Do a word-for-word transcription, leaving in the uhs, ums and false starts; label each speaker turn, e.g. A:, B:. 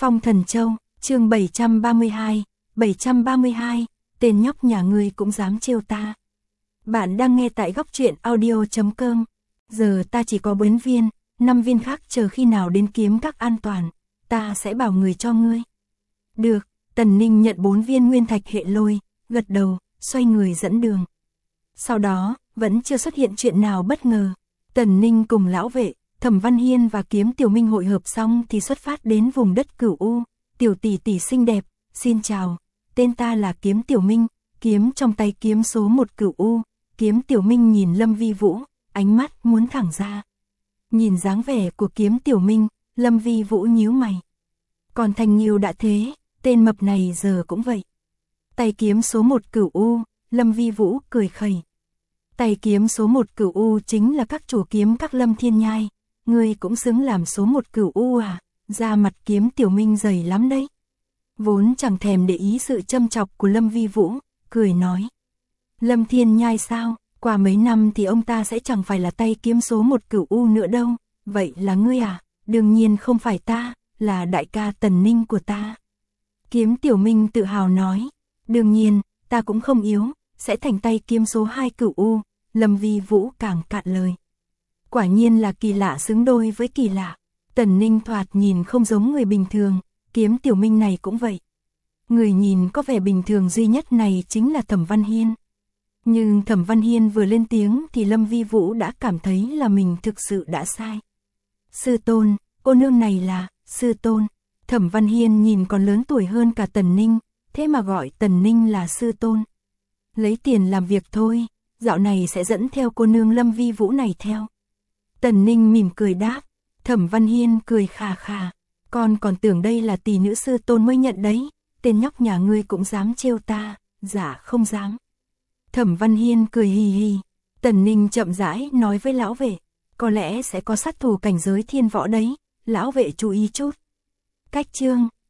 A: Phong Thần Châu, chương bảy trăm ba mươi hai, bảy trăm ba mươi hai, tên nhóc nhà ngươi cũng dám trêu ta. Bạn đang nghe tại góc truyện audio chấm com. Giờ ta chỉ có bốn viên, năm viên khác chờ khi nào đến kiếm các an toàn, ta sẽ bảo người cho ngươi. Được, Tần Ninh nhận bốn viên nguyên thạch hệ lôi, gật đầu, xoay người dẫn đường. Sau đó, vẫn chưa xuất hiện chuyện nào bất ngờ. Tần Ninh cùng lão vệ, Thẩm Văn Hiên và Kiếm Tiểu Minh hội hợp xong thì xuất phát đến vùng đất Cửu U. Tiểu tỷ tỷ xinh đẹp, xin chào, tên ta là Kiếm Tiểu Minh, kiếm trong tay kiếm số một Cửu U. Kiếm Tiểu Minh nhìn Lâm Vi Vũ, ánh mắt muốn thẳng ra. Nhìn dáng vẻ của Kiếm Tiểu Minh, Lâm Vi Vũ nhíu mày. Còn Thành Nghiêu đã thế, tên mập này giờ cũng vậy. Tay kiếm số một Cửu U, Lâm Vi Vũ cười khẩy. Tay kiếm số một Cửu U chính là các chủ kiếm các Lâm Thiên Nhai, ngươi cũng xứng làm số một Cửu U à? Da mặt Kiếm Tiểu Minh dày lắm đấy. Vốn chẳng thèm để ý sự châm chọc của Lâm Vi Vũ, cười nói. Lâm Thiên Nhai sao, qua mấy năm thì ông ta sẽ chẳng phải là tay kiếm số một Cửu U nữa đâu. Vậy là ngươi à? Đương nhiên không phải ta, là đại ca Tần Ninh của ta. Kiếm Tiểu Minh tự hào nói. Đương nhiên, ta cũng không yếu, sẽ thành tay kiếm số hai Cửu U. Lâm Vi Vũ càng cạn lời. Quả nhiên là kỳ lạ xứng đôi với kỳ lạ. Tần Ninh thoạt nhìn không giống người bình thường, Kiếm Tiểu Minh này cũng vậy. Người nhìn có vẻ bình thường duy nhất này chính là Thẩm Văn Hiên. Nhưng Thẩm Văn Hiên vừa lên tiếng thì Lâm Vi Vũ đã cảm thấy là mình thực sự đã sai. Sư tôn, cô nương này là, sư tôn. Thẩm Văn Hiên nhìn còn lớn tuổi hơn cả Tần Ninh, thế mà gọi Tần Ninh là sư tôn. Lấy tiền làm việc thôi, dạo này sẽ dẫn theo cô nương Lâm Vi Vũ này theo. Tần Ninh mỉm cười đáp. Thẩm Văn Hiên cười khà khà. Con còn tưởng đây là tỷ nữ sư tôn mới nhận đấy. Tên nhóc nhà ngươi cũng dám trêu ta. Dạ không dám. Thẩm Văn Hiên cười hì hì. Tần Ninh chậm rãi nói với lão vệ. Có lẽ sẽ có sát thủ cảnh giới thiên võ đấy. Lão vệ chú ý chút. Cách chương.